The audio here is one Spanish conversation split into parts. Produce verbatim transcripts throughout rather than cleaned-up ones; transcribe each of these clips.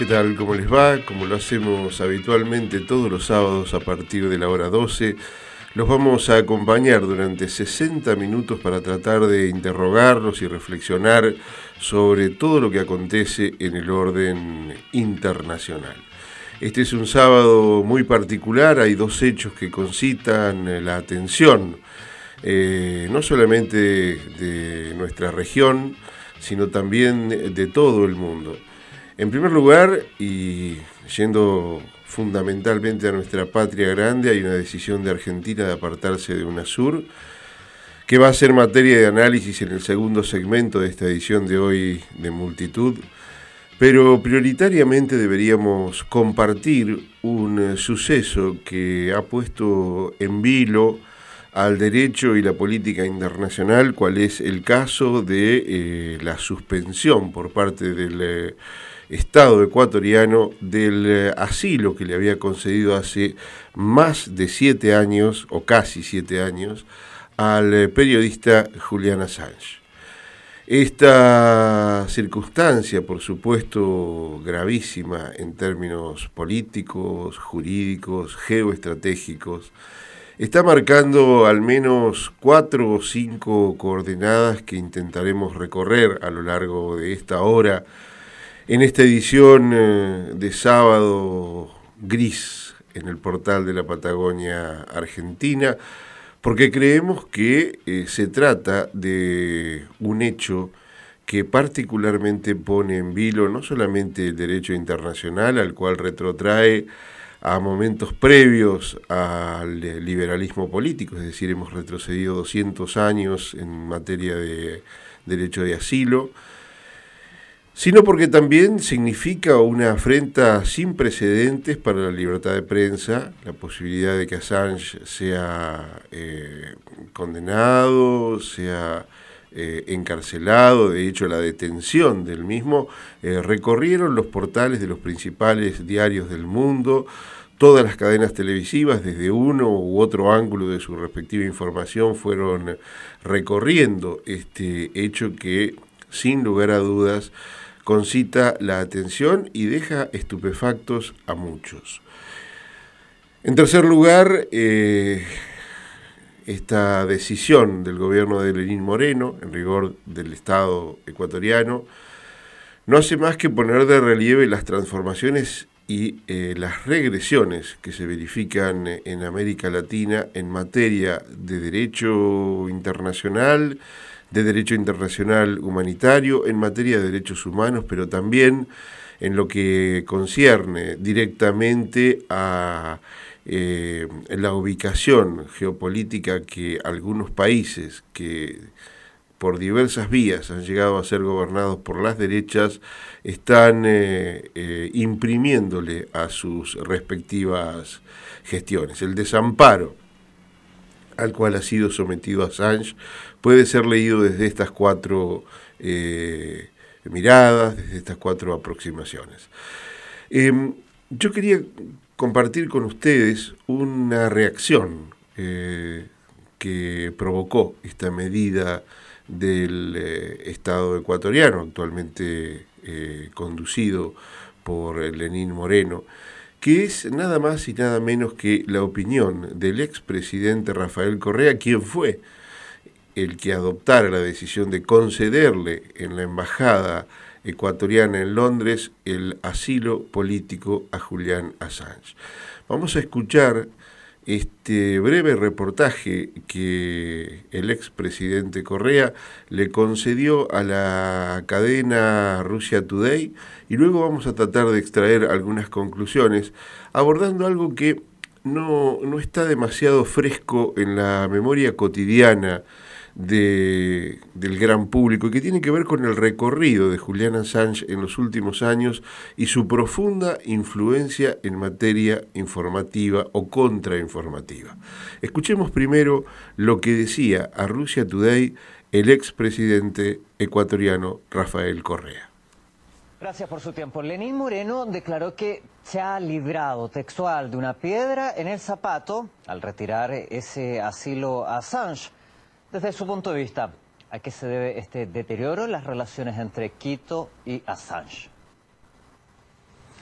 ¿qué tal? ¿Cómo les va? Como lo hacemos habitualmente todos los sábados a partir de la hora doce, los vamos a acompañar durante sesenta minutos para tratar de interrogarlos y reflexionar sobre todo lo que acontece en el orden internacional. Este es un sábado muy particular, hay dos hechos que concitan la atención, eh, no solamente de nuestra región, sino también de todo el mundo. En primer lugar, y yendo fundamentalmente a nuestra patria grande, hay una decisión de Argentina de apartarse de UNASUR, que va a ser materia de análisis en el segundo segmento de esta edición de hoy de Multitud, pero prioritariamente deberíamos compartir un suceso que ha puesto en vilo al derecho y la política internacional, cual es el caso de eh, la suspensión por parte del eh, Estado ecuatoriano del eh, asilo que le había concedido hace más de siete años, o casi siete años, al eh, periodista Julian Assange. Esta circunstancia, por supuesto, gravísima en términos políticos, jurídicos, geoestratégicos, está marcando al menos cuatro o cinco coordenadas que intentaremos recorrer a lo largo de esta hora en esta edición de sábado gris en el portal de la Patagonia Argentina, porque creemos que eh, se trata de un hecho que particularmente pone en vilo no solamente el derecho internacional, al cual retrotrae a momentos previos al liberalismo político, es decir, hemos retrocedido doscientos años en materia de derecho de asilo, sino porque también significa una afrenta sin precedentes para la libertad de prensa, la posibilidad de que Assange sea eh, condenado, sea eh, encarcelado. De hecho, la detención del mismo eh, recorrieron los portales de los principales diarios del mundo, todas las cadenas televisivas, desde uno u otro ángulo de su respectiva información, fueron recorriendo este hecho que, sin lugar a dudas, concita la atención y deja estupefactos a muchos. En tercer lugar, eh, esta decisión del gobierno de Lenín Moreno, en rigor del Estado ecuatoriano, no hace más que poner de relieve las transformaciones y eh, las regresiones que se verifican en América Latina en materia de derecho internacional, de derecho internacional humanitario, en materia de derechos humanos, pero también en lo que concierne directamente a eh, la ubicación geopolítica que algunos países que por diversas vías han llegado a ser gobernados por las derechas están eh, eh, imprimiéndole a sus respectivas gestiones. El desamparo al cual ha sido sometido Assange puede ser leído desde estas cuatro eh, miradas, desde estas cuatro aproximaciones. Eh, yo quería compartir con ustedes una reacción eh, que provocó esta medida del eh, Estado ecuatoriano, actualmente eh, conducido por Lenín Moreno, que es nada más y nada menos que la opinión del expresidente Rafael Correa, quien fue el que adoptara la decisión de concederle en la embajada ecuatoriana en Londres el asilo político a Julian Assange. Vamos a escuchar este breve reportaje que el expresidente Correa le concedió a la cadena Russia Today y luego vamos a tratar de extraer algunas conclusiones abordando algo que no, no está demasiado fresco en la memoria cotidiana de, del gran público, que tiene que ver con el recorrido de Julian Assange en los últimos años y su profunda influencia en materia informativa o contrainformativa. Escuchemos primero lo que decía a Russia Today el expresidente ecuatoriano Rafael Correa. Gracias por su tiempo. Lenín Moreno declaró que se ha librado textual de una piedra en el zapato al retirar ese asilo a Assange. Desde su punto de vista, ¿a qué se debe este deterioro en las relaciones entre Quito y Assange?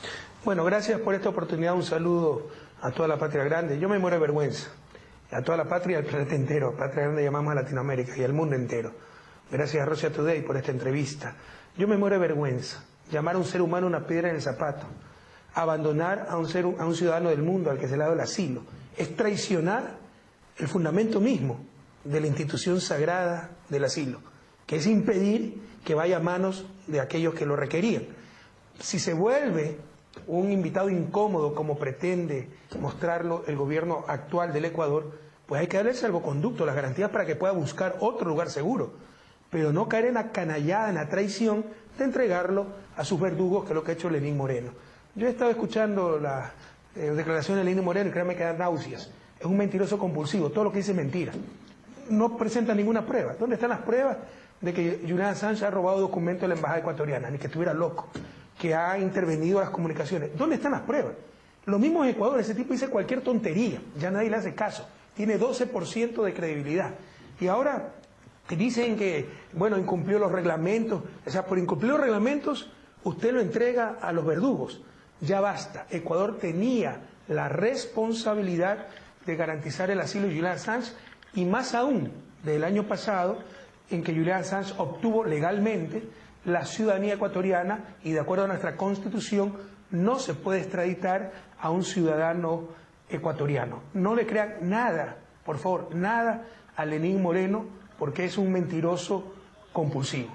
Bueno, gracias por esta oportunidad. Un saludo a toda la patria grande. Yo me muero de vergüenza. A toda la patria y al planeta entero. Patria grande llamamos a Latinoamérica y al mundo entero. Gracias a Russia Today por esta entrevista. Yo me muero de vergüenza. Llamar a un ser humano una piedra en el zapato. Abandonar a un, ser, a un ciudadano del mundo al que se le ha dado el asilo. Es traicionar el fundamento mismo de la institución sagrada del asilo, que es impedir que vaya a manos de aquellos que lo requerían. Si se vuelve un invitado incómodo como pretende mostrarlo el gobierno actual del Ecuador, pues hay que darle el salvoconducto, las garantías para que pueda buscar otro lugar seguro, pero no caer en la canallada, en la traición de entregarlo a sus verdugos, que es lo que ha hecho Lenín Moreno. Yo he estado escuchando las eh, declaraciones de Lenín Moreno y créanme que dan náuseas. Es un mentiroso compulsivo, todo lo que dice es mentira. No presenta ninguna prueba. ¿Dónde están las pruebas de que Julian Assange ha robado documentos de la embajada ecuatoriana? Ni que estuviera loco, que ha intervenido a las comunicaciones. ¿Dónde están las pruebas? Lo mismo en Ecuador, ese tipo dice cualquier tontería, ya nadie le hace caso. Tiene doce por ciento de credibilidad. Y ahora dicen que, bueno, incumplió los reglamentos. O sea, por incumplir los reglamentos, usted lo entrega a los verdugos. Ya basta. Ecuador tenía la responsabilidad de garantizar el asilo de Julian Assange, y más aún del año pasado, en que Julian Assange obtuvo legalmente la ciudadanía ecuatoriana, y de acuerdo a nuestra Constitución no se puede extraditar a un ciudadano ecuatoriano. No le crean nada, por favor, nada a Lenín Moreno, porque es un mentiroso compulsivo.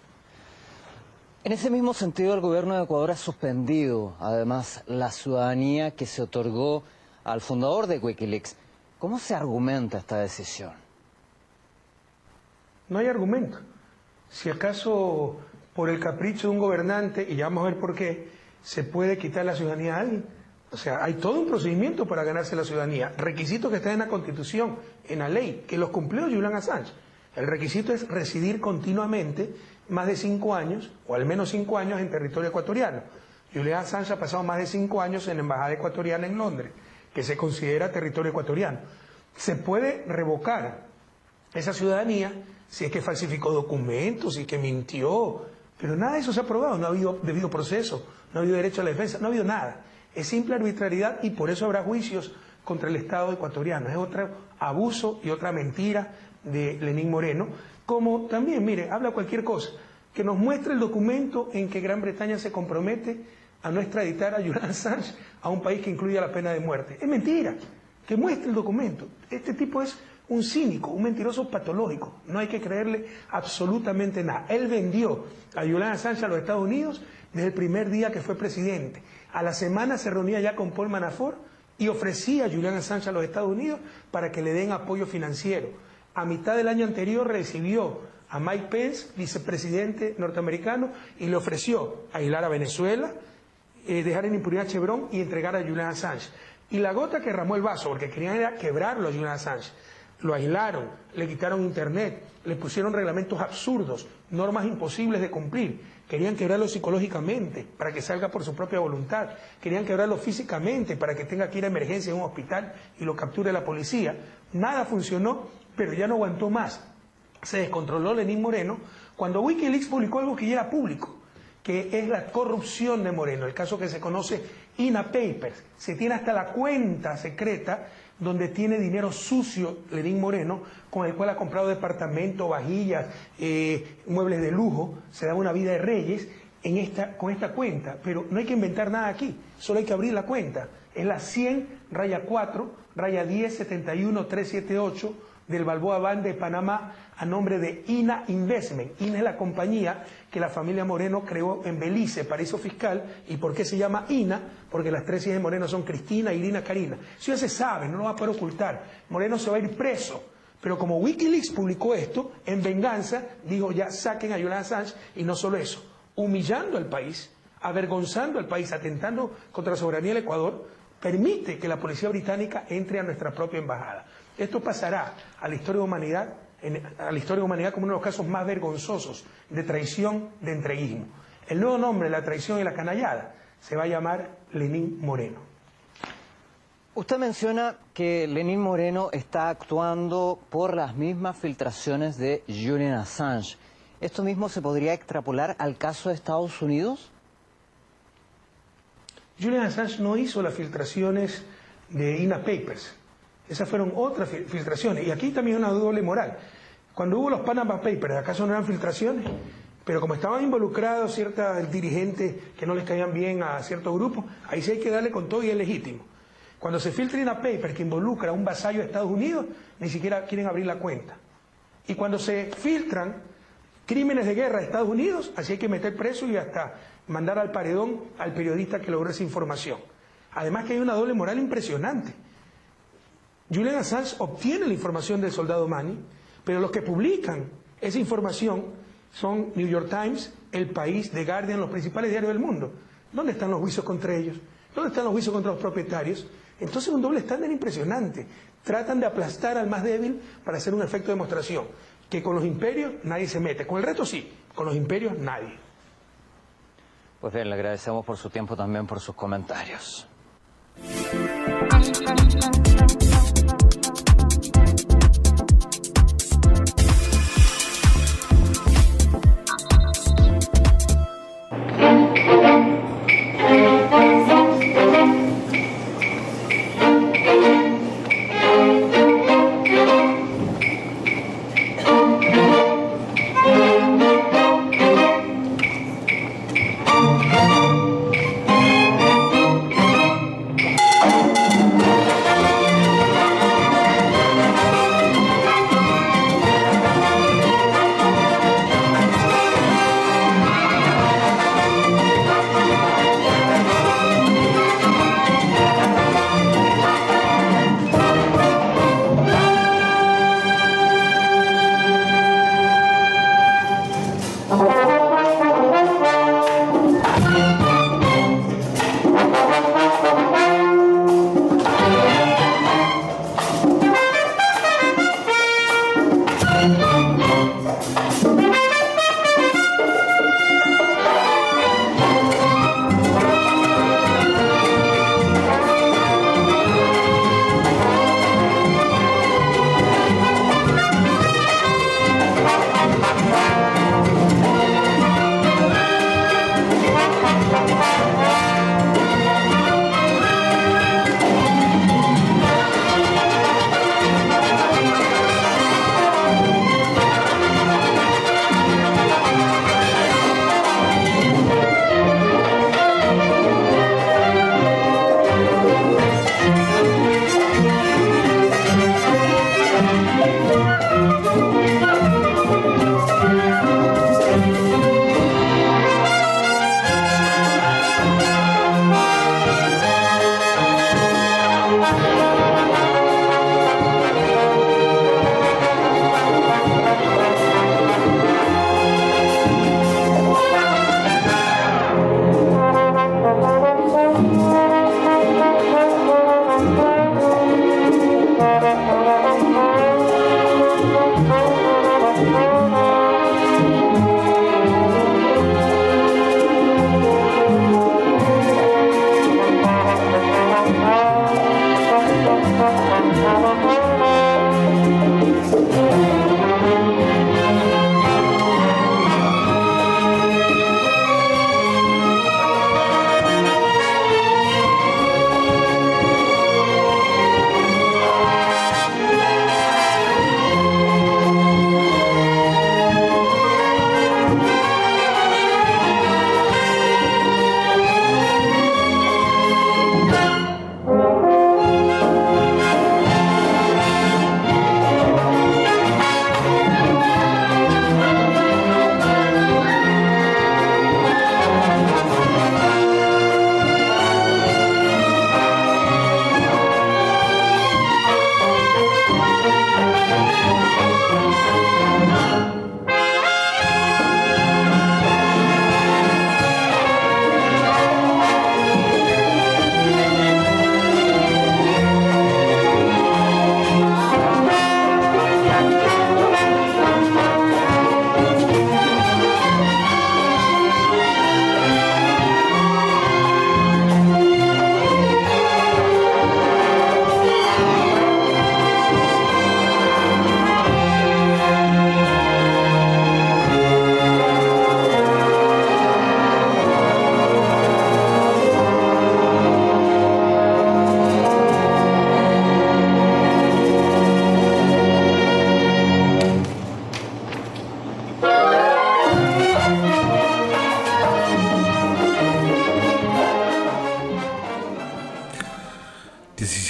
En ese mismo sentido, el gobierno de Ecuador ha suspendido, además, la ciudadanía que se otorgó al fundador de Wikileaks. ¿Cómo se argumenta esta decisión? No hay argumento. Si acaso por el capricho de un gobernante, y ya vamos a ver por qué, se puede quitar la ciudadanía a alguien. O sea, hay todo un procedimiento para ganarse la ciudadanía. Requisitos que están en la Constitución, en la ley, que los cumplió Julian Assange. El requisito es residir continuamente más de cinco años, o al menos cinco años en territorio ecuatoriano. Julian Assange ha pasado más de cinco años en la embajada ecuatoriana en Londres, que se considera territorio ecuatoriano. Se puede revocar esa ciudadanía si es que falsificó documentos, si es que mintió, pero nada de eso se ha probado. No ha habido debido proceso, no ha habido derecho a la defensa, no ha habido nada. Es simple arbitrariedad y por eso habrá juicios contra el Estado ecuatoriano. Es otro abuso y otra mentira de Lenín Moreno, como también, mire, habla cualquier cosa, que nos muestre el documento en que Gran Bretaña se compromete a no extraditar a Julian Assange a un país que incluya la pena de muerte. Es mentira, que muestre el documento. Este tipo es un cínico, un mentiroso patológico, no hay que creerle absolutamente nada. Él vendió a Julian Assange a los Estados Unidos desde el primer día que fue presidente. A la semana se reunía ya con Paul Manafort y ofrecía a Julian Assange a los Estados Unidos para que le den apoyo financiero. A mitad del año anterior recibió a Mike Pence, vicepresidente norteamericano, y le ofreció aislar a Venezuela, eh, dejar en impunidad a Chevron y entregar a Julian Assange. Y la gota que derramó el vaso, porque querían era quebrarlo a Julian Assange, lo aislaron, le quitaron internet, le pusieron reglamentos absurdos, normas imposibles de cumplir, querían quebrarlo psicológicamente para que salga por su propia voluntad, querían quebrarlo físicamente para que tenga que ir a emergencia en un hospital y lo capture la policía. Nada funcionó, pero ya no aguantó más. Se descontroló Lenín Moreno cuando Wikileaks publicó algo que ya era público, que es la corrupción de Moreno, el caso que se conoce I N A Papers. Se tiene hasta la cuenta secreta donde tiene dinero sucio Lenín Moreno, con el cual ha comprado departamentos, vajillas, eh, muebles de lujo, se da una vida de reyes en esta, con esta cuenta. Pero no hay que inventar nada aquí, solo hay que abrir la cuenta. Es la cien, raya cuatro, raya diez, setenta y uno, trescientos setenta y ocho del Balboa Bank de Panamá a nombre de I N A Investment. I N A es la compañía que la familia Moreno creó en Belice, paraíso fiscal. ¿Y por qué se llama I N A? Porque las tres hijas de Moreno son Cristina, Irina, Karina. Eso ya se sabe, no lo va a poder ocultar. Moreno se va a ir preso. Pero como Wikileaks publicó esto, en venganza, dijo ya saquen a Julian Assange, y no solo eso, humillando al país, avergonzando al país, atentando contra la soberanía del Ecuador, permite que la policía británica entre a nuestra propia embajada. Esto pasará a la historia de humanidad, en, a la historia de humanidad como uno de los casos más vergonzosos de traición, de entreguismo. El nuevo nombre de la traición y la canallada se va a llamar Lenín Moreno. Usted menciona que Lenín Moreno está actuando por las mismas filtraciones de Julian Assange. ¿Esto mismo se podría extrapolar al caso de Estados Unidos? Julian Assange no hizo las filtraciones de I N A Papers. Esas fueron otras filtraciones. Y aquí también hay una doble moral. Cuando hubo los Panama Papers, ¿acaso no eran filtraciones? Pero como estaban involucrados ciertos dirigentes que no les caían bien a ciertos grupos, ahí sí hay que darle con todo y es legítimo. Cuando se filtra I N A Papers que involucra a un vasallo de Estados Unidos, ni siquiera quieren abrir la cuenta. Y cuando se filtran crímenes de guerra de Estados Unidos, así hay que meter preso y hasta mandar al paredón al periodista que logró esa información. Además que hay una doble moral impresionante. Julian Assange obtiene la información del soldado Manny, pero los que publican esa información son New York Times, El País, The Guardian, los principales diarios del mundo. ¿Dónde están los juicios contra ellos? ¿Dónde están los juicios contra los propietarios? Entonces un doble estándar impresionante. Tratan de aplastar al más débil para hacer un efecto de demostración. Que con los imperios nadie se mete. Con el resto sí, con los imperios nadie. Pues bien, le agradecemos por su tiempo, también por sus comentarios.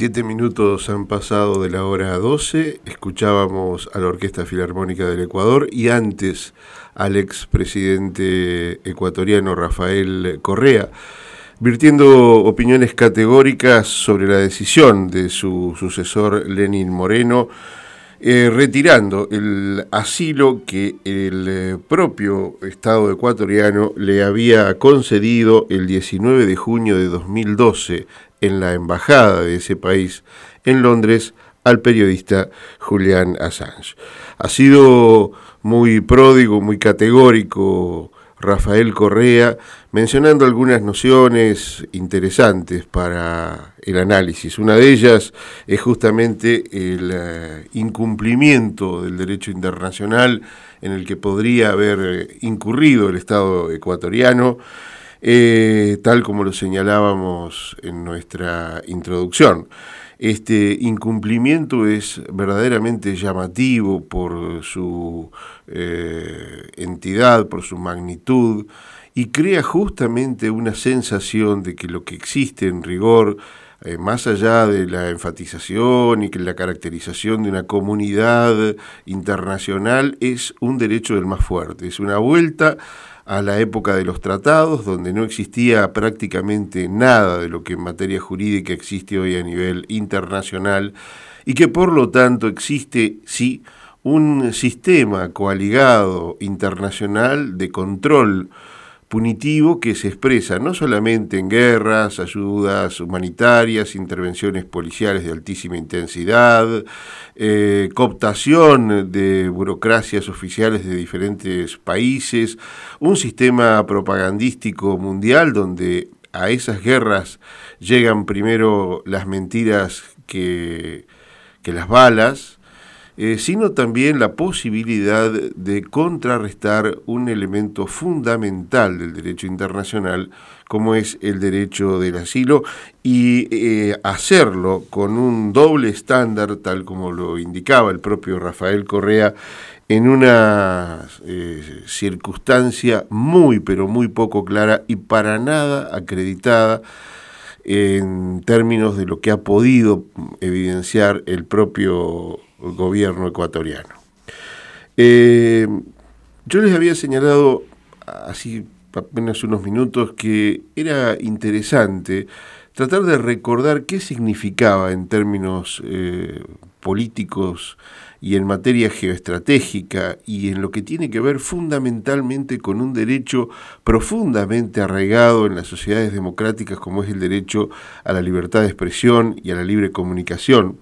diecisiete minutos han pasado de la hora doce, escuchábamos a la Orquesta Filarmónica del Ecuador y antes al expresidente ecuatoriano Rafael Correa, virtiendo opiniones categóricas sobre la decisión de su sucesor Lenín Moreno, eh, retirando el asilo que el eh, propio Estado ecuatoriano le había concedido el diecinueve de junio de dos mil doce en la embajada de ese país en Londres al periodista Julian Assange. Ha sido muy pródigo, muy categórico Rafael Correa, mencionando algunas nociones interesantes para el análisis. Una de ellas es justamente el uh, incumplimiento del derecho internacional en el que podría haber incurrido el Estado ecuatoriano, eh, tal como lo señalábamos en nuestra introducción. Este incumplimiento es verdaderamente llamativo por su eh, entidad, por su magnitud, y crea justamente una sensación de que lo que existe en rigor, eh, más allá de la enfatización y que la caracterización de una comunidad internacional, es un derecho del más fuerte, es una vuelta a la época de los tratados, donde no existía prácticamente nada de lo que en materia jurídica existe hoy a nivel internacional, y que por lo tanto existe, sí, un sistema coaligado internacional de control punitivo que se expresa no solamente en guerras, ayudas humanitarias, intervenciones policiales de altísima intensidad, eh, cooptación de burocracias oficiales de diferentes países, un sistema propagandístico mundial donde a esas guerras llegan primero las mentiras que, que las balas, Eh, sino también la posibilidad de contrarrestar un elemento fundamental del derecho internacional, como es el derecho del asilo, y eh, hacerlo con un doble estándar, tal como lo indicaba el propio Rafael Correa, en una eh, circunstancia muy, pero muy poco clara y para nada acreditada en términos de lo que ha podido evidenciar el propio gobierno ecuatoriano. Eh, yo les había señalado así apenas unos minutos que era interesante tratar de recordar qué significaba en términos eh, políticos y en materia geoestratégica y en lo que tiene que ver fundamentalmente con un derecho profundamente arraigado en las sociedades democráticas como es el derecho a la libertad de expresión y a la libre comunicación.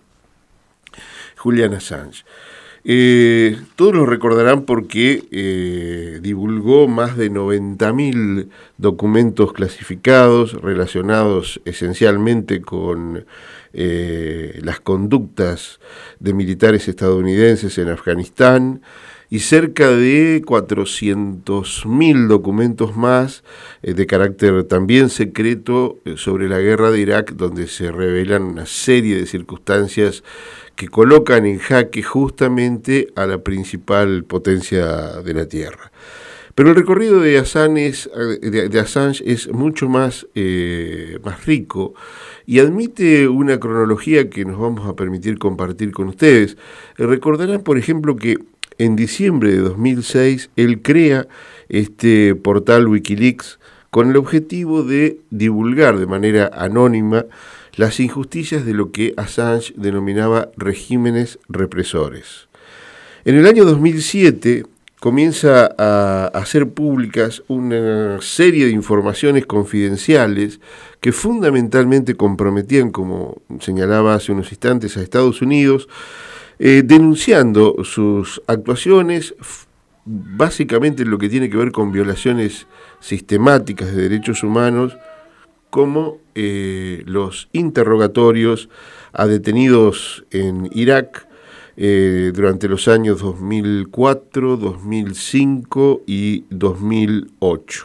Julian Assange. Eh, todos lo recordarán porque eh, divulgó más de noventa mil documentos clasificados relacionados esencialmente con eh, las conductas de militares estadounidenses en Afganistán y cerca de cuatrocientos mil documentos más eh, de carácter también secreto eh, sobre la guerra de Irak, donde se revelan una serie de circunstancias que colocan en jaque justamente a la principal potencia de la Tierra. Pero el recorrido de Assange es, de, de Assange es mucho más, eh, más rico y admite una cronología que nos vamos a permitir compartir con ustedes. Recordarán, por ejemplo, que en diciembre de dos mil seis él crea este portal Wikileaks con el objetivo de divulgar de manera anónima las injusticias de lo que Assange denominaba regímenes represores. En el año dos mil siete comienza a hacer públicas una serie de informaciones confidenciales que fundamentalmente comprometían, como señalaba hace unos instantes, a Estados Unidos, eh, denunciando sus actuaciones, básicamente en lo que tiene que ver con violaciones sistemáticas de derechos humanos, como eh, los interrogatorios a detenidos en Irak eh, durante los años dos mil cuatro, dos mil cinco y dos mil ocho.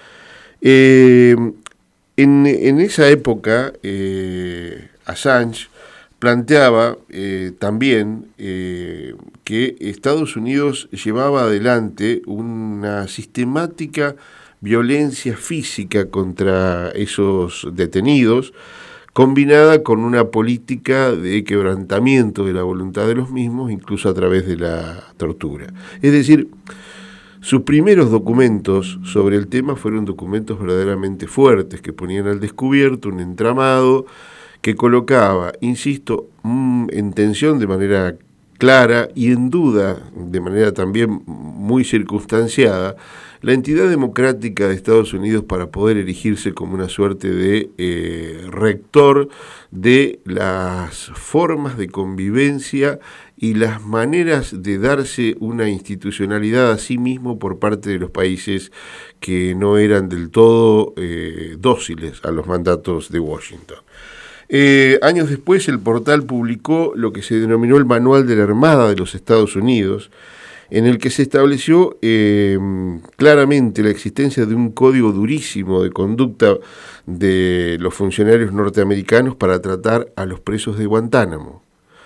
Eh, en, en esa época, eh, Assange planteaba eh, también eh, que Estados Unidos llevaba adelante una sistemática violencia física contra esos detenidos, combinada con una política de quebrantamiento de la voluntad de los mismos, incluso a través de la tortura. Es decir, sus primeros documentos sobre el tema fueron documentos verdaderamente fuertes, que ponían al descubierto un entramado que colocaba, insisto, en tensión de manera clara y en duda, de manera también muy circunstanciada, la entidad democrática de Estados Unidos para poder erigirse como una suerte de eh, rector de las formas de convivencia y las maneras de darse una institucionalidad a sí mismo por parte de los países que no eran del todo eh, dóciles a los mandatos de Washington. Eh, años después, el portal publicó lo que se denominó el Manual de la Armada de los Estados Unidos, en el que se estableció eh, claramente la existencia de un código durísimo de conducta de los funcionarios norteamericanos para tratar a los presos de Guantánamo.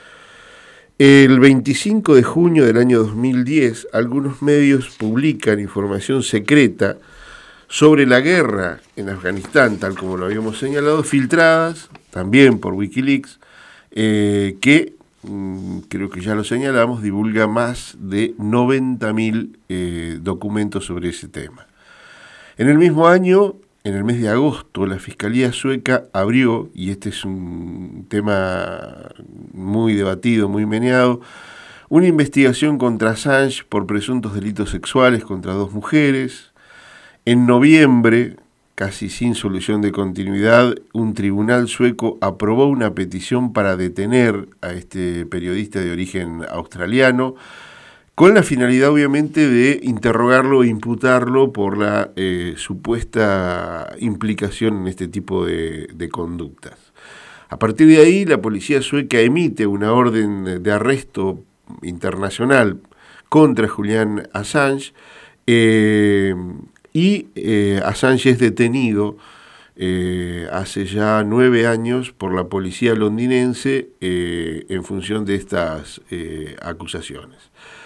El veinticinco de junio del año dos mil diez, algunos medios publican información secreta sobre la guerra en Afganistán, tal como lo habíamos señalado, filtradas también por Wikileaks, eh, que, mmm, creo que ya lo señalamos, divulga más de noventa mil eh, documentos sobre ese tema. En el mismo año, en el mes de agosto, la Fiscalía sueca abrió, y este es un tema muy debatido, muy meneado, una investigación contra Assange por presuntos delitos sexuales contra dos mujeres. En noviembre, casi sin solución de continuidad, un tribunal sueco aprobó una petición para detener a este periodista de origen australiano, con la finalidad obviamente de interrogarlo e imputarlo por la eh, supuesta implicación en este tipo de, de conductas. A partir de ahí, la policía sueca emite una orden de arresto internacional contra Julian Assange, eh, y eh, Assange es detenido eh, hace ya nueve años por la policía londinense eh, en función de estas eh, acusaciones.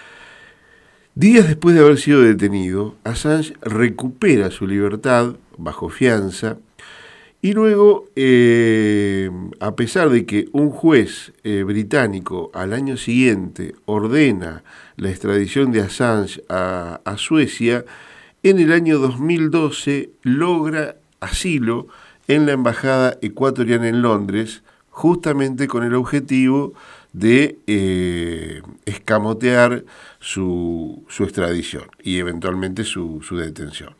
Días después de haber sido detenido, Assange recupera su libertad bajo fianza y luego, eh, a pesar de que un juez eh, británico al año siguiente ordena la extradición de Assange a, a Suecia, en el año dos mil doce logra asilo en la embajada ecuatoriana en Londres, justamente con el objetivo de eh, escamotear su, su extradición y eventualmente su, su detención.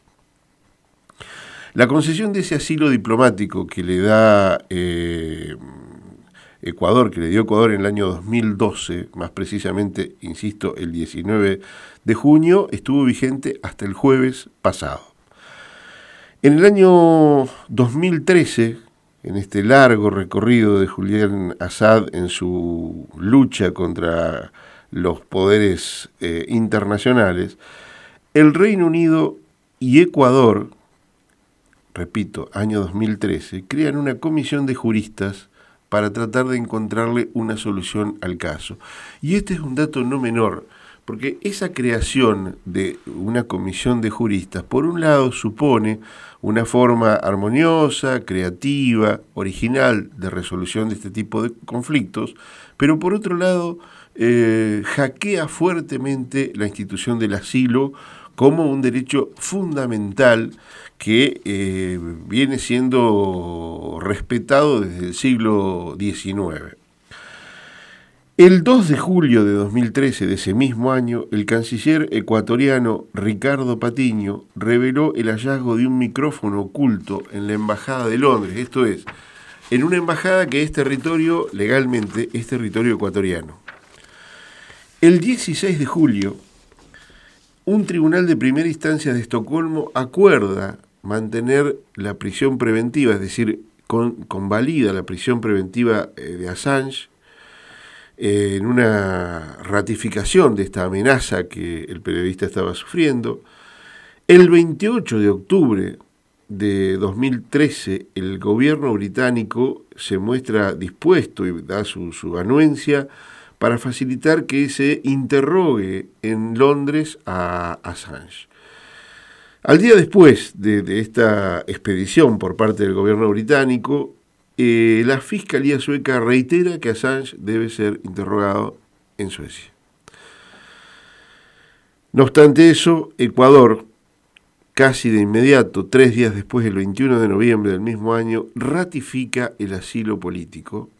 La concesión de ese asilo diplomático que le da eh, Ecuador, que le dio Ecuador en el año dos mil doce, más precisamente, insisto, el diecinueve de junio, estuvo vigente hasta el jueves pasado. En el año dos mil trece, en este largo recorrido de Julian Assange en su lucha contra los poderes eh, internacionales, el Reino Unido y Ecuador, repito, año dos mil trece, crean una comisión de juristas para tratar de encontrarle una solución al caso. Y este es un dato no menor, porque esa creación de una comisión de juristas, por un lado, supone una forma armoniosa, creativa, original de resolución de este tipo de conflictos, pero por otro lado, eh, hackea fuertemente la institución del asilo como un derecho fundamental que eh, viene siendo respetado desde el siglo diecinueve. El dos de julio de dos mil trece de ese mismo año, el canciller ecuatoriano Ricardo Patiño reveló el hallazgo de un micrófono oculto en la Embajada de Londres, esto es, en una embajada que es territorio, legalmente, es territorio ecuatoriano. El dieciséis de julio, un tribunal de primera instancia de Estocolmo acuerda mantener la prisión preventiva, es decir, con, convalida la prisión preventiva eh, de Assange eh, en una ratificación de esta amenaza que el periodista estaba sufriendo. El veintiocho de octubre de dos mil trece, el gobierno británico se muestra dispuesto y da su, su anuencia para facilitar que se interrogue en Londres a Assange. Al día después de, de esta expedición por parte del gobierno británico, eh, la Fiscalía sueca reitera que Assange debe ser interrogado en Suecia. No obstante eso, Ecuador, casi de inmediato, tres días después del veintiuno de noviembre del mismo año, ratifica el asilo político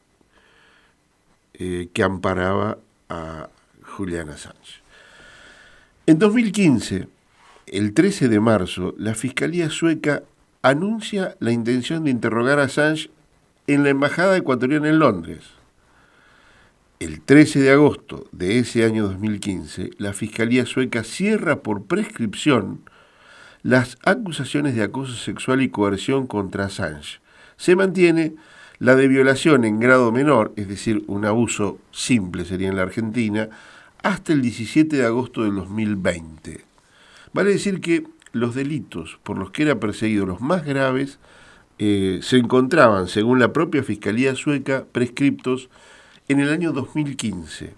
eh, que amparaba a Julian Assange. En dos mil quince, el trece de marzo, la Fiscalía sueca anuncia la intención de interrogar a Assange en la Embajada ecuatoriana en Londres. El trece de agosto de ese año dos mil quince, la Fiscalía sueca cierra por prescripción las acusaciones de acoso sexual y coerción contra Assange. Se mantiene la de violación en grado menor, es decir, un abuso simple sería en la Argentina, hasta el diecisiete de agosto del dos mil veinte. Vale decir que los delitos por los que era perseguido, los más graves, eh, se encontraban, según la propia Fiscalía sueca, prescriptos en el año dos mil quince.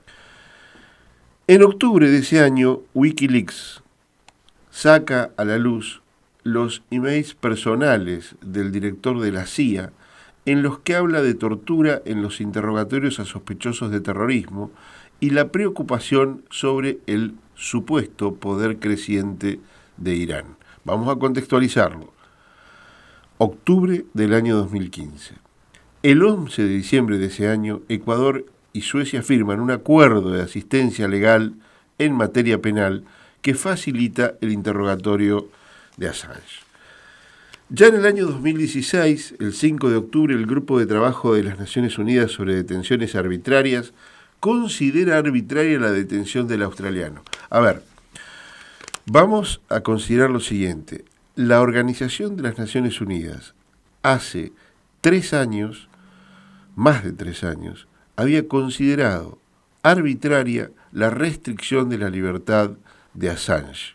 En octubre de ese año, Wikileaks saca a la luz los emails personales del director de la C I A, en los que habla de tortura en los interrogatorios a sospechosos de terrorismo y la preocupación sobre el supuesto poder creciente de Irán. Vamos a contextualizarlo. Octubre del año dos mil quince. El once de diciembre de ese año, Ecuador y Suecia firman un acuerdo de asistencia legal en materia penal que facilita el interrogatorio de Assange. Ya en el año dos mil dieciséis, el cinco de octubre, el Grupo de Trabajo de las Naciones Unidas sobre Detenciones Arbitrarias considera arbitraria la detención del australiano. A ver, vamos a considerar lo siguiente. La Organización de las Naciones Unidas hace tres años, más de tres años, había considerado arbitraria la restricción de la libertad de Assange.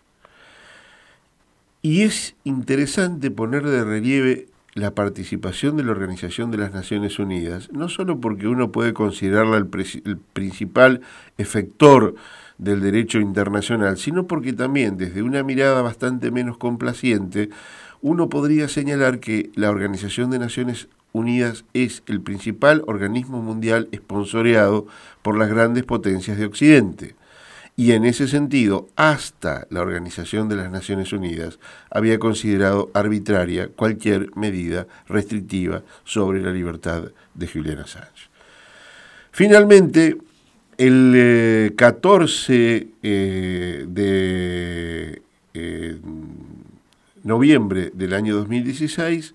Y es interesante poner de relieve la participación de la Organización de las Naciones Unidas, no solo porque uno puede considerarla el, pre- el principal efector del derecho internacional, sino porque también, desde una mirada bastante menos complaciente, uno podría señalar que la Organización de Naciones Unidas es el principal organismo mundial esponsoreado por las grandes potencias de Occidente. Y en ese sentido, hasta la Organización de las Naciones Unidas había considerado arbitraria cualquier medida restrictiva sobre la libertad de Julian Assange. Finalmente, el eh, catorce eh, de eh, noviembre del año dos mil dieciséis,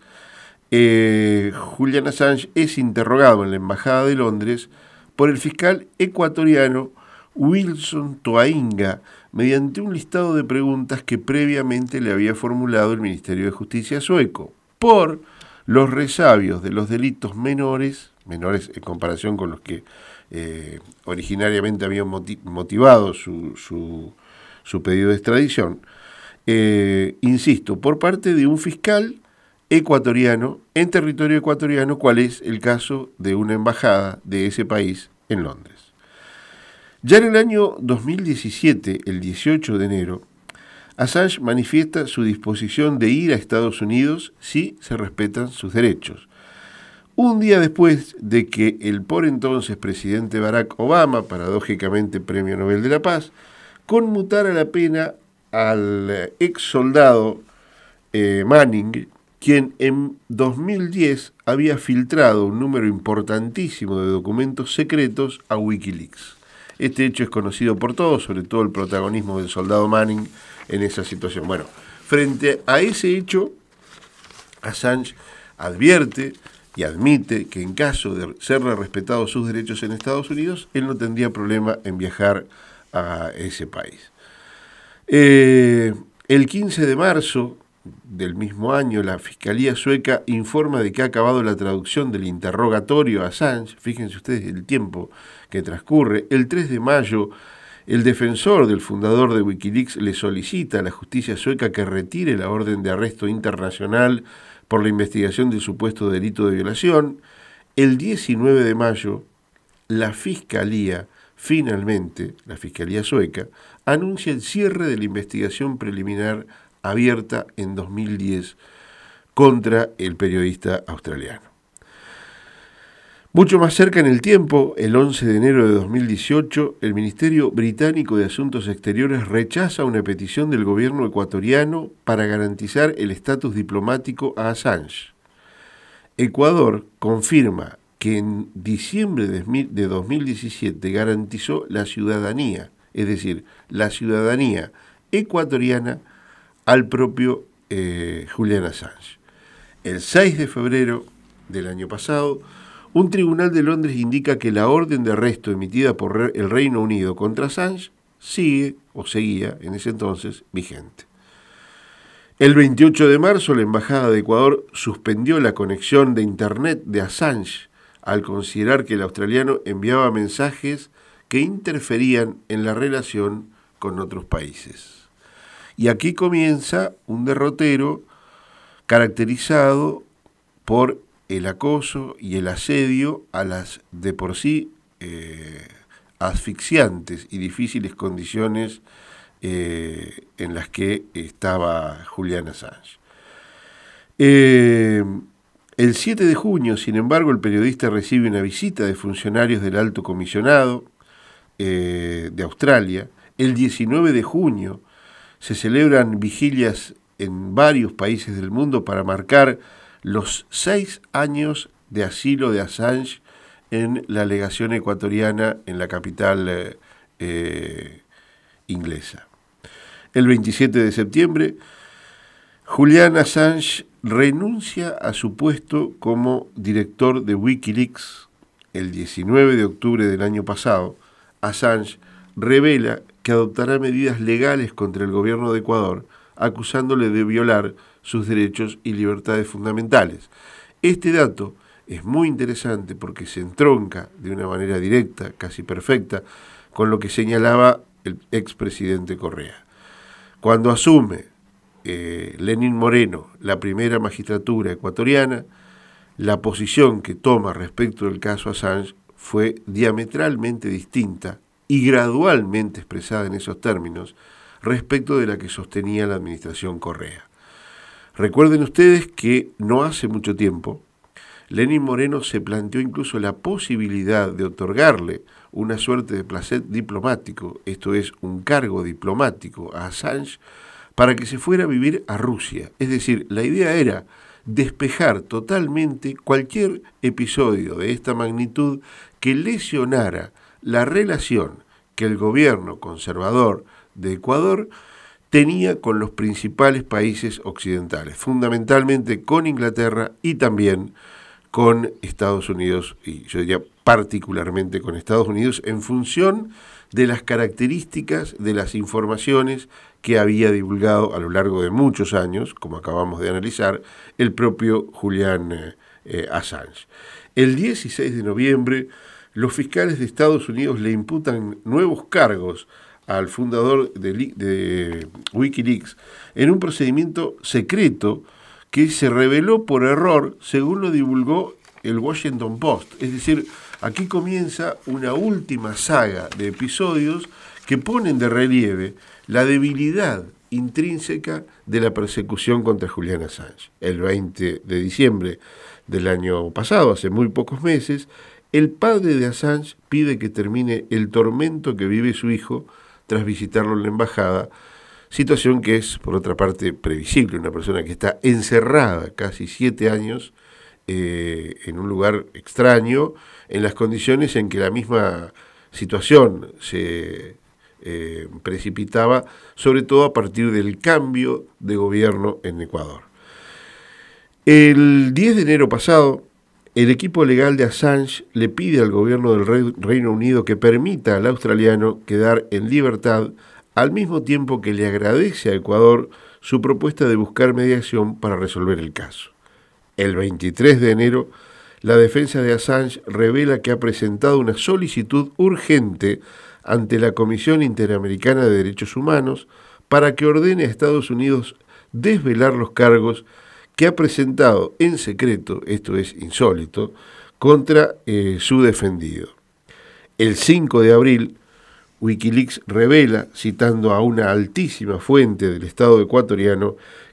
eh, Julian Assange es interrogado en la Embajada de Londres por el fiscal ecuatoriano Wilson Toainga, mediante un listado de preguntas que previamente le había formulado el Ministerio de Justicia sueco, por los resabios de los delitos menores, menores en comparación con los que eh, originariamente habían motivado su, su, su pedido de extradición, eh, insisto, por parte de un fiscal ecuatoriano en territorio ecuatoriano, cual es el caso de una embajada de ese país en Londres. Ya en el año dos mil diecisiete, el dieciocho de enero, Assange manifiesta su disposición de ir a Estados Unidos si se respetan sus derechos. Un día después de que el por entonces presidente Barack Obama, paradójicamente Premio Nobel de la Paz, conmutara la pena al ex soldado eh, Manning, quien en dos mil diez había filtrado un número importantísimo de documentos secretos a Wikileaks. Este hecho es conocido por todos, sobre todo el protagonismo del soldado Manning en esa situación. Bueno, frente a ese hecho, Assange advierte y admite que en caso de serle respetados sus derechos en Estados Unidos, él no tendría problema en viajar a ese país. Eh, el quince de marzo del mismo año, la Fiscalía sueca informa de que ha acabado la traducción del interrogatorio a Assange. Fíjense ustedes el tiempo que transcurre. El tres de mayo, el defensor del fundador de Wikileaks le solicita a la justicia sueca que retire la orden de arresto internacional por la investigación del supuesto delito de violación. El diecinueve de mayo, la Fiscalía, finalmente, la Fiscalía sueca, anuncia el cierre de la investigación preliminar abierta en dos mil diez contra el periodista australiano. Mucho más cerca en el tiempo, el once de enero de dos mil dieciocho, el Ministerio Británico de Asuntos Exteriores rechaza una petición del gobierno ecuatoriano para garantizar el estatus diplomático a Assange. Ecuador confirma que en diciembre de dos mil diecisiete garantizó la ciudadanía, es decir, la ciudadanía ecuatoriana al propio eh, Julian Assange. El seis de febrero del año pasado, un tribunal de Londres indica que la orden de arresto emitida por el Reino Unido contra Assange sigue, o seguía en ese entonces, vigente. El veintiocho de marzo, la Embajada de Ecuador suspendió la conexión de Internet de Assange al considerar que el australiano enviaba mensajes que interferían en la relación con otros países. Y aquí comienza un derrotero caracterizado por el acoso y el asedio a las de por sí eh, asfixiantes y difíciles condiciones eh, en las que estaba Julian Assange. Eh, el siete de junio, sin embargo, el periodista recibe una visita de funcionarios del Alto Comisionado eh, de Australia. El diecinueve de junio se celebran vigilias en varios países del mundo para marcar los seis años de asilo de Assange en la legación ecuatoriana en la capital eh, eh, inglesa. El veintisiete de septiembre, Julian Assange renuncia a su puesto como director de Wikileaks. El diecinueve de octubre del año pasado, Assange revela que adoptará medidas legales contra el gobierno de Ecuador, acusándole de violar sus derechos y libertades fundamentales. Este dato es muy interesante porque se entronca de una manera directa, casi perfecta, con lo que señalaba el expresidente Correa. Cuando asume eh, Lenín Moreno la primera magistratura ecuatoriana, la posición que toma respecto del caso Assange fue diametralmente distinta y gradualmente expresada en esos términos respecto de la que sostenía la administración Correa. Recuerden ustedes que no hace mucho tiempo, Lenín Moreno se planteó incluso la posibilidad de otorgarle una suerte de placer diplomático, esto es, un cargo diplomático a Assange, para que se fuera a vivir a Rusia. Es decir, la idea era despejar totalmente cualquier episodio de esta magnitud que lesionara la relación que el gobierno conservador de Ecuador tenía con los principales países occidentales, fundamentalmente con Inglaterra y también con Estados Unidos, y yo diría particularmente con Estados Unidos, en función de las características de las informaciones que había divulgado a lo largo de muchos años, como acabamos de analizar, el propio Julian eh, eh, Assange. El dieciséis de noviembre, los fiscales de Estados Unidos le imputan nuevos cargos al fundador de, de Wikileaks en un procedimiento secreto que se reveló por error, según lo divulgó el Washington Post. Es decir, aquí comienza una última saga de episodios que ponen de relieve la debilidad intrínseca de la persecución contra Julian Assange. El veinte de diciembre del año pasado, hace muy pocos meses, el padre de Assange pide que termine el tormento que vive su hijo tras visitarlo en la embajada, situación que es, por otra parte, previsible. Una persona que está encerrada casi siete años eh, en un lugar extraño, en las condiciones en que la misma situación se eh, precipitaba, sobre todo a partir del cambio de gobierno en Ecuador. El diez de enero pasado, el equipo legal de Assange le pide al gobierno del Reino Unido que permita al australiano quedar en libertad, al mismo tiempo que le agradece a Ecuador su propuesta de buscar mediación para resolver el caso. El veintitrés de enero, la defensa de Assange revela que ha presentado una solicitud urgente ante la Comisión Interamericana de Derechos Humanos para que ordene a Estados Unidos desvelar los cargos que ha presentado en secreto, esto es insólito, contra eh, su defendido. El cinco de abril, Wikileaks revela, citando a una altísima fuente del Estado ecuatoriano,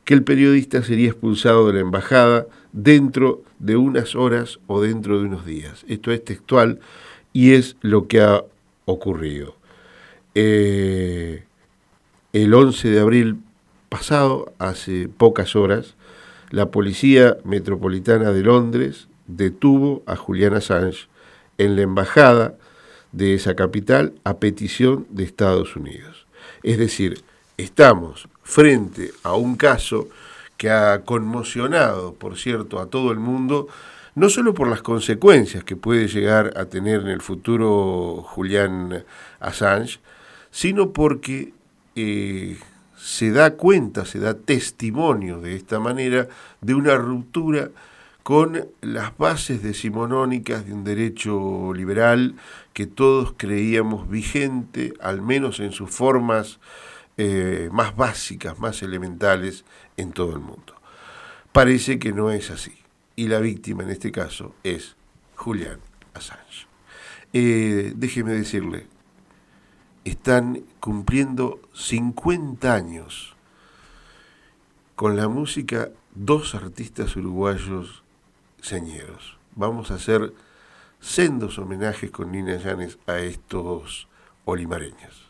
que el periodista sería expulsado de la embajada dentro de unas horas o dentro de unos días. Esto es textual y es lo que ha ocurrido. Eh, el once de abril pasado, hace pocas horas, la Policía Metropolitana de Londres detuvo a Julian Assange en la embajada de esa capital a petición de Estados Unidos. Es decir, estamos frente a un caso que ha conmocionado, por cierto, a todo el mundo, no solo por las consecuencias que puede llegar a tener en el futuro Julian Assange, sino porque eh, se da cuenta, se da testimonio de esta manera de una ruptura con las bases decimonónicas de un derecho liberal que todos creíamos vigente, al menos en sus formas eh, más básicas, más elementales en todo el mundo. Parece que no es así, y la víctima en este caso es Julian Assange. Eh, déjeme decirle, están cumpliendo cincuenta años con la música dos artistas uruguayos señeros. Vamos a hacer sendos homenajes con Nina Llanes a estos olimareños.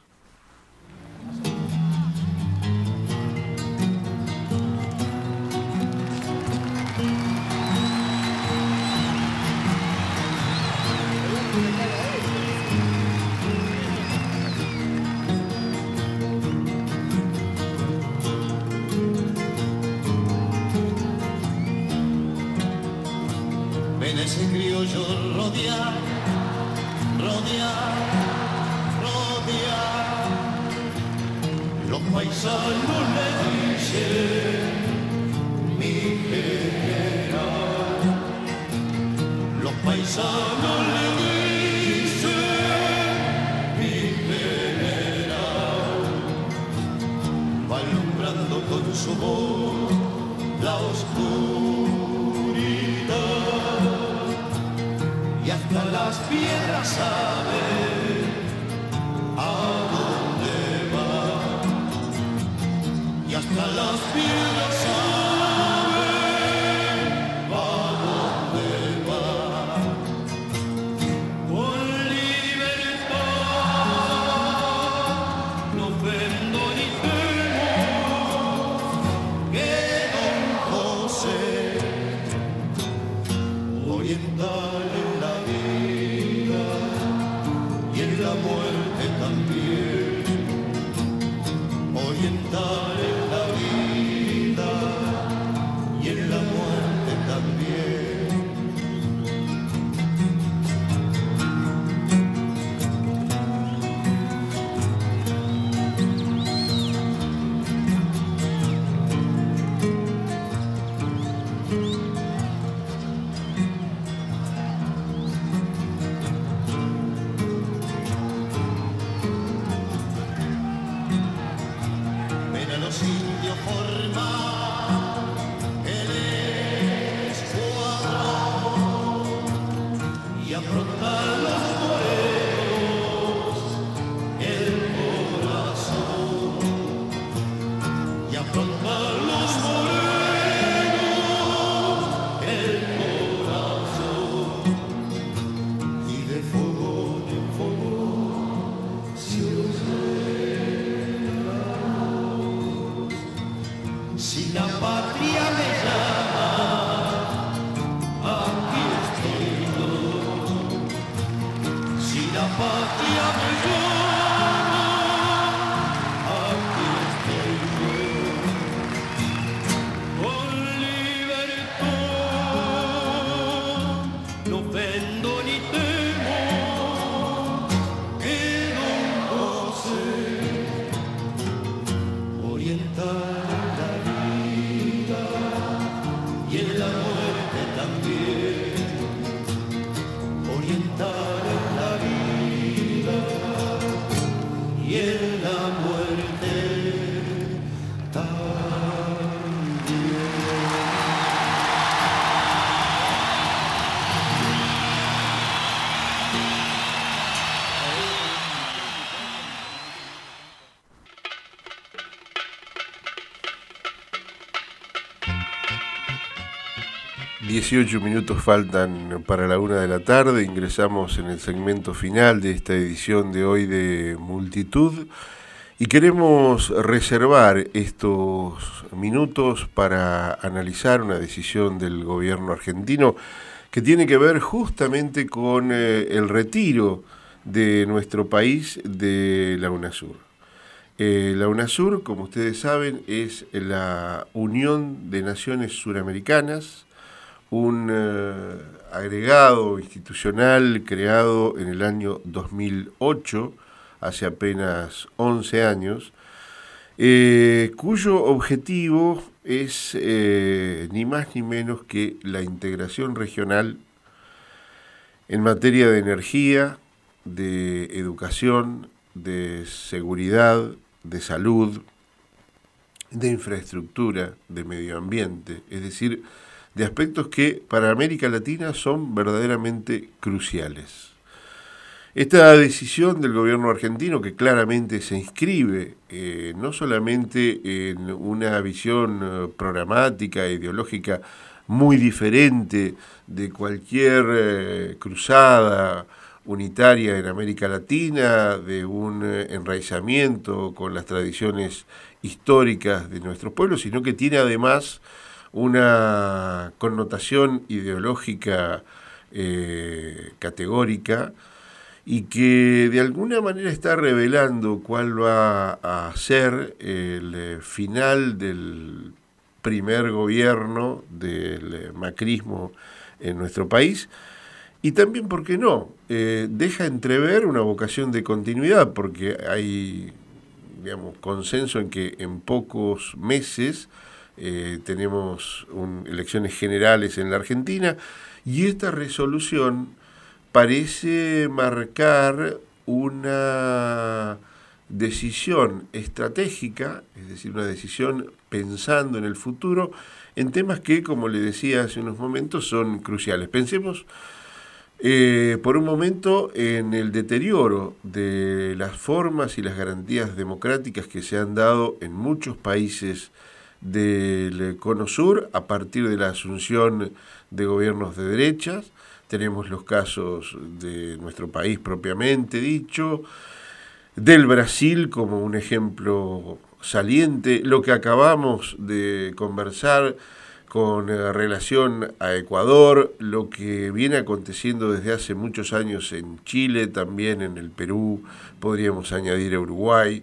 Ese criollo rodear, rodear, rodear. Los paisanos le dicen mi general. Los paisanos le dicen mi general. Va alumbrando con su voz la oscuridad. Y hasta las piedras saben a dónde va. Y hasta las piedras saben a dónde va. Con libertad no ofendo ni temo que don José oriental la muerte también, oriental en la vida y en la muerte también. dieciocho minutos faltan para la una de la tarde. Ingresamos en el segmento final de esta edición de hoy de Multitud y queremos reservar estos minutos para analizar una decisión del gobierno argentino que tiene que ver justamente con eh, el retiro de nuestro país de la UNASUR. Eh, la UNASUR, como ustedes saben, es la Unión de Naciones Suramericanas, un eh, agregado institucional creado en el año dos mil ocho, hace apenas once años, eh, cuyo objetivo es eh, ni más ni menos que la integración regional en materia de energía, de educación, de seguridad, de salud, de infraestructura, de medio ambiente, es decir, de aspectos que para América Latina son verdaderamente cruciales. Esta decisión del gobierno argentino, que claramente se inscribe eh, no solamente en una visión eh, programática e ideológica muy diferente de cualquier eh, cruzada unitaria en América Latina, de un eh, enraizamiento con las tradiciones históricas de nuestros pueblos, sino que tiene además una connotación ideológica eh, categórica y que de alguna manera está revelando cuál va a ser el final del primer gobierno del macrismo en nuestro país. Y también, ¿por qué no? Eh, deja entrever una vocación de continuidad, porque hay, digamos, consenso en que en pocos meses eh, tenemos un, elecciones generales en la Argentina, y esta resolución parece marcar una decisión estratégica, es decir, una decisión pensando en el futuro, en temas que, como le decía hace unos momentos, son cruciales. Pensemos Eh, por un momento en el deterioro de las formas y las garantías democráticas que se han dado en muchos países del Cono Sur a partir de la asunción de gobiernos de derechas. Tenemos los casos de nuestro país propiamente dicho, del Brasil como un ejemplo saliente, lo que acabamos de conversar con relación a Ecuador, lo que viene aconteciendo desde hace muchos años en Chile, también en el Perú, podríamos añadir a Uruguay,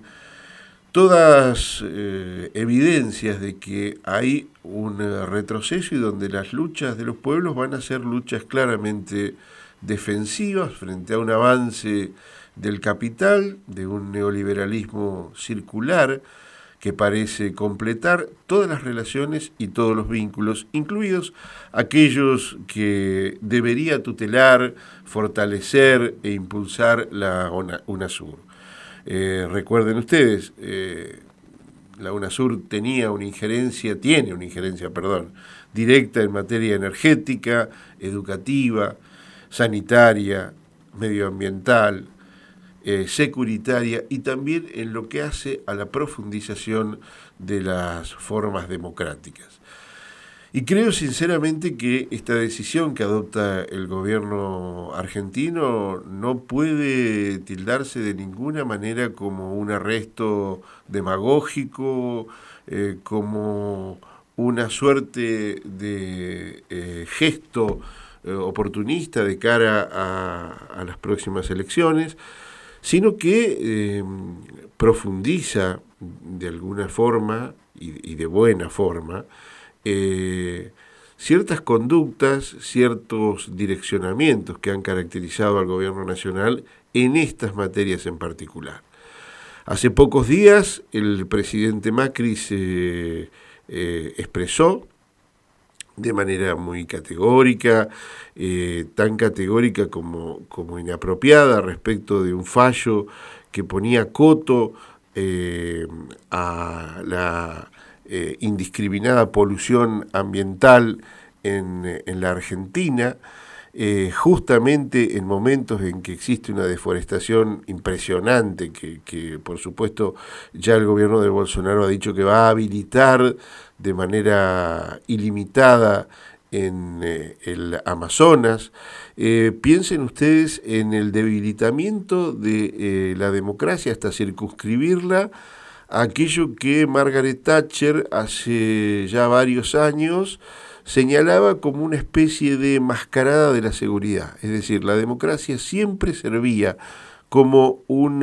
todas eh, evidencias de que hay un retroceso y donde las luchas de los pueblos van a ser luchas claramente defensivas frente a un avance del capital, de un neoliberalismo circular, que parece completar todas las relaciones y todos los vínculos, incluidos aquellos que debería tutelar, fortalecer e impulsar la UNASUR. Eh, recuerden ustedes, eh, la UNASUR tenía una injerencia, tiene una injerencia, perdón, directa en materia energética, educativa, sanitaria, medioambiental, Eh, securitaria y también en lo que hace a la profundización de las formas democráticas. Y creo sinceramente que esta decisión que adopta el gobierno argentino no puede tildarse de ninguna manera como un arresto demagógico, eh, como una suerte de eh, gesto eh, oportunista de cara a, a las próximas elecciones, sino que eh, profundiza de alguna forma y, y de buena forma eh, ciertas conductas, ciertos direccionamientos que han caracterizado al gobierno nacional en estas materias en particular. Hace pocos días el presidente Macri se eh, expresó de manera muy categórica, eh, tan categórica como, como inapropiada respecto de un fallo que ponía coto eh, a la eh, indiscriminada polución ambiental en, en la Argentina, eh, justamente en momentos en que existe una deforestación impresionante, que, que por supuesto ya el gobierno de Bolsonaro ha dicho que va a habilitar de manera ilimitada en eh, el Amazonas. Eh, piensen ustedes en el debilitamiento de eh, la democracia hasta circunscribirla a aquello que Margaret Thatcher hace ya varios años señalaba como una especie de mascarada de la seguridad. Es decir, la democracia siempre servía como un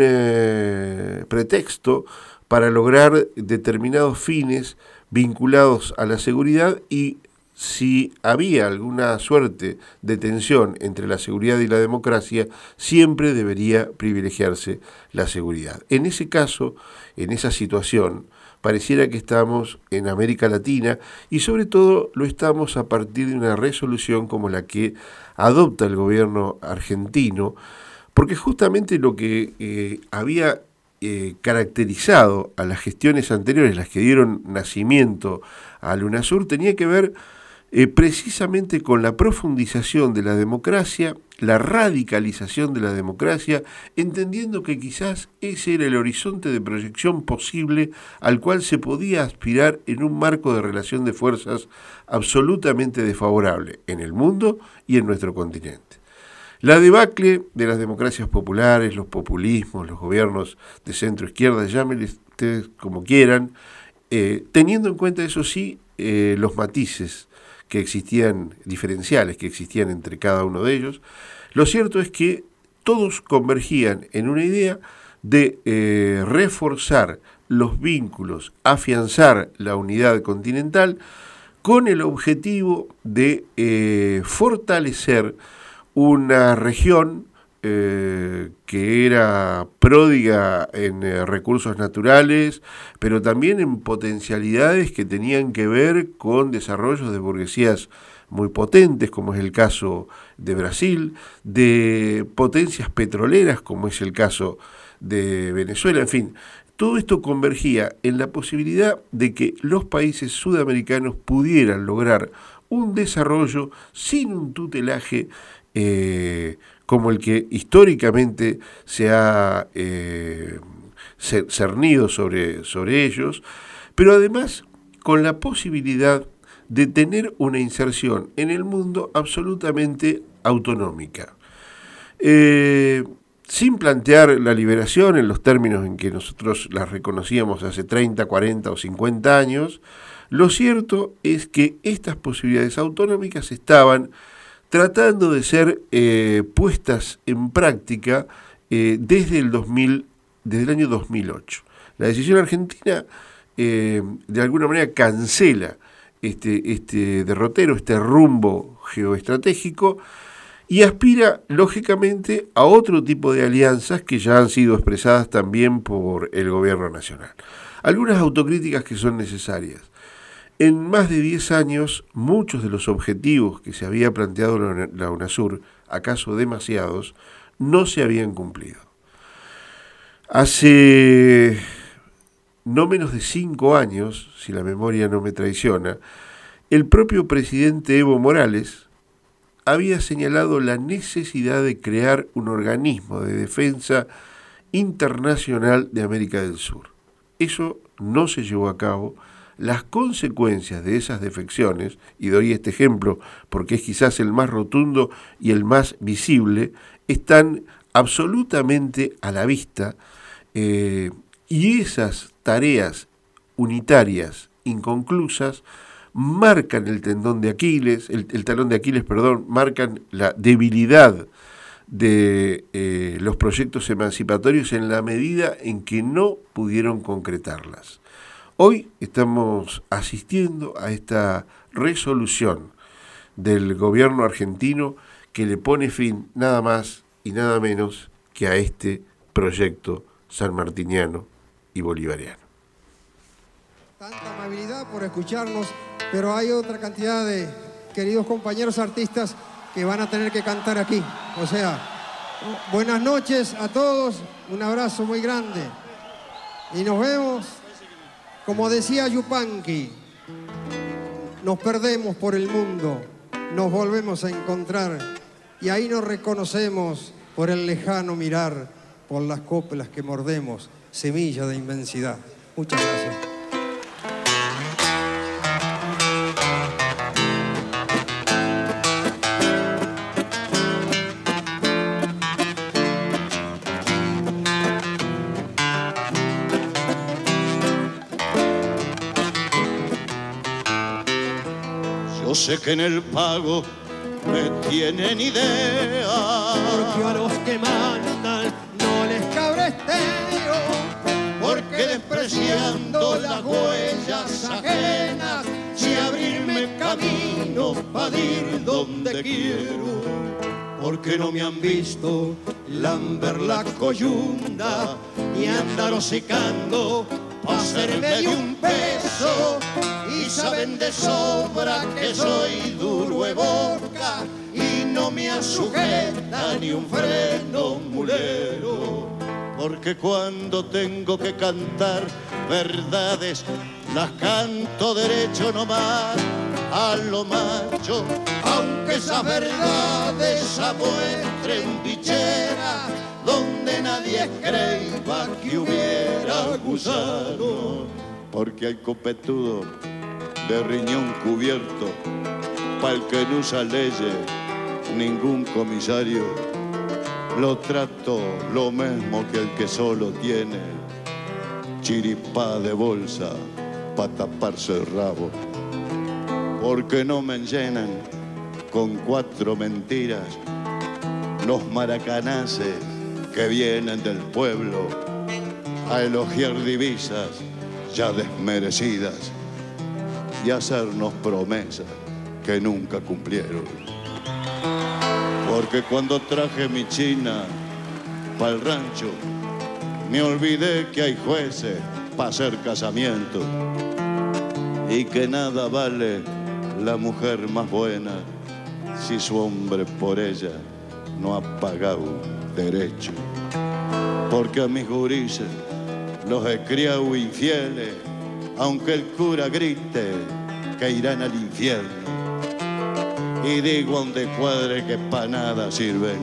eh, pretexto para lograr determinados fines vinculados a la seguridad, y si había alguna suerte de tensión entre la seguridad y la democracia, siempre debería privilegiarse la seguridad. En ese caso, en esa situación, pareciera que estamos en América Latina, y sobre todo lo estamos a partir de una resolución como la que adopta el gobierno argentino, porque justamente lo que eh, había eh, caracterizado a las gestiones anteriores, las que dieron nacimiento al UNASUR, tenía que ver eh, precisamente con la profundización de la democracia, la radicalización de la democracia, entendiendo que quizás ese era el horizonte de proyección posible al cual se podía aspirar en un marco de relación de fuerzas absolutamente desfavorable en el mundo y en nuestro continente. La debacle de las democracias populares, los populismos, los gobiernos de centro-izquierda, llámenles ustedes como quieran, eh, teniendo en cuenta, eso sí, eh, los matices que existían, diferenciales que existían entre cada uno de ellos, lo cierto es que todos convergían en una idea de eh, reforzar los vínculos, afianzar la unidad continental, con el objetivo de eh, fortalecer una región eh, que era pródiga en eh, recursos naturales, pero también en potencialidades que tenían que ver con desarrollos de burguesías muy potentes, como es el caso de Brasil, de potencias petroleras, como es el caso de Venezuela, en fin. Todo esto convergía en la posibilidad de que los países sudamericanos pudieran lograr un desarrollo sin un tutelaje eh, como el que históricamente se ha eh, cernido sobre, sobre ellos, pero además con la posibilidad de tener una inserción en el mundo absolutamente autonómica. Eh, sin plantear la liberación en los términos en que nosotros la reconocíamos hace treinta, cuarenta o cincuenta años, lo cierto es que estas posibilidades autonómicas estaban tratando de ser eh, puestas en práctica eh, desde el dos mil, desde el año dos mil ocho. La decisión argentina eh, de alguna manera cancela este, este derrotero, este rumbo geoestratégico, y aspira, lógicamente, a otro tipo de alianzas que ya han sido expresadas también por el gobierno nacional. Algunas autocríticas que son necesarias. En más de diez años, muchos de los objetivos que se había planteado la UNASUR, acaso demasiados, no se habían cumplido. Hace no menos de cinco años, si la memoria no me traiciona, el propio presidente Evo Morales había señalado la necesidad de crear un organismo de defensa internacional de América del Sur. Eso no se llevó a cabo. Las consecuencias de esas defecciones, y doy este ejemplo porque es quizás el más rotundo y el más visible, están absolutamente a la vista, eh, y esas tareas unitarias inconclusas marcan el tendón de Aquiles, el, el talón de Aquiles, perdón, marcan la debilidad de eh, los proyectos emancipatorios en la medida en que no pudieron concretarlas. Hoy estamos asistiendo a esta resolución del gobierno argentino que le pone fin nada más y nada menos que a este proyecto sanmartiniano y bolivariano. Tanta amabilidad por escucharnos, pero hay otra cantidad de queridos compañeros artistas que van a tener que cantar aquí. O sea, buenas noches a todos, un abrazo muy grande y nos vemos. Como decía Yupanqui, nos perdemos por el mundo, nos volvemos a encontrar y ahí nos reconocemos por el lejano mirar, por las coplas que mordemos, semilla de inmensidad. Muchas gracias. Yo sé que en el pago me tienen idea, porque a los que mandan no les cabresteo, porque despreciando las huellas ajenas, si abrirme camino para ir donde quiero, porque no me han visto lamber la coyunda ni andar hocicando pa' hacerme de un peso, y saben de sobra que soy duro de boca y no me asujeta ni un freno mulero, porque cuando tengo que cantar verdades las canto derecho nomás a lo macho, aunque esas verdades muestren bichera donde nadie creía que hubiera gusano, porque hay copetudo de riñón cubierto, pa'l que no usa leyes ningún comisario lo trato lo mismo que el que solo tiene chiripá de bolsa pa' taparse el rabo, porque no me llenan con cuatro mentiras los maracanaces que vienen del pueblo a elogiar divisas ya desmerecidas y hacernos promesas que nunca cumplieron. Porque cuando traje mi china pa'l rancho, me olvidé que hay jueces para hacer casamiento y que nada vale la mujer más buena si su hombre por ella no ha pagado derecho. Porque a mis gurises los he criado infieles, aunque el cura grite que irán al infierno. Y digo donde cuadre que pa' nada sirven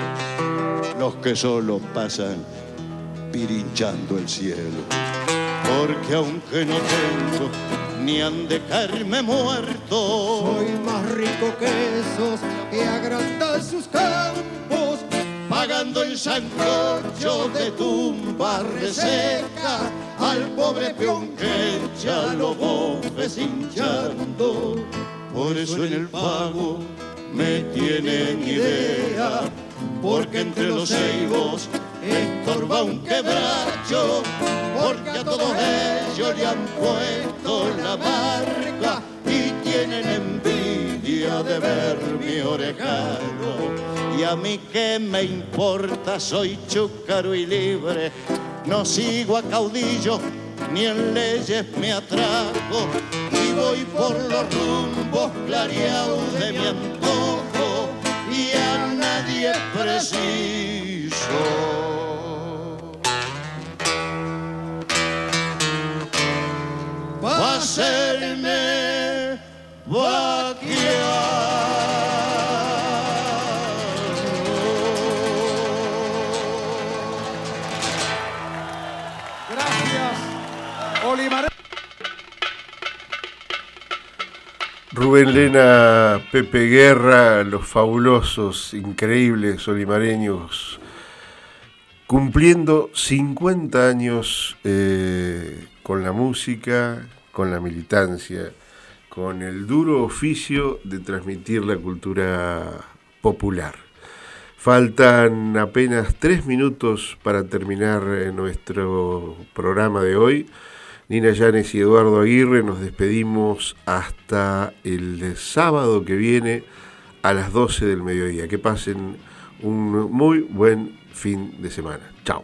los que solo pasan pirinchando el cielo. Porque aunque no tengo ni han de caerme muerto, soy más rico que esos que agrandan sus campos, pagando el sancocho de tumba reseca al pobre peón que ya lo bofes hinchando. Por eso en el pago me tienen idea, porque entre los ceibos estorba un quebracho, porque a todos ellos le han puesto la marca y tienen envidia de ver mi orejano. Y a mí qué me importa, soy chúcaro y libre, no sigo a caudillo ni en leyes me atraco, y voy por los rumbos clareados de mi antojo y a nadie preciso va a hacerme vaquear. Olimareno. Rubén Lena, Pepe Guerra, los fabulosos, increíbles olimareños, cumpliendo cincuenta años eh, con la música, con la militancia, con el duro oficio de transmitir la cultura popular. Faltan apenas tres minutos para terminar nuestro programa de hoy. Nina Llanes y Eduardo Aguirre, nos despedimos hasta el sábado que viene a las doce del mediodía. Que pasen un muy buen fin de semana. Chao.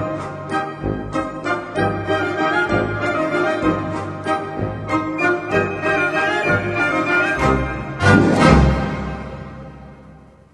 Chao.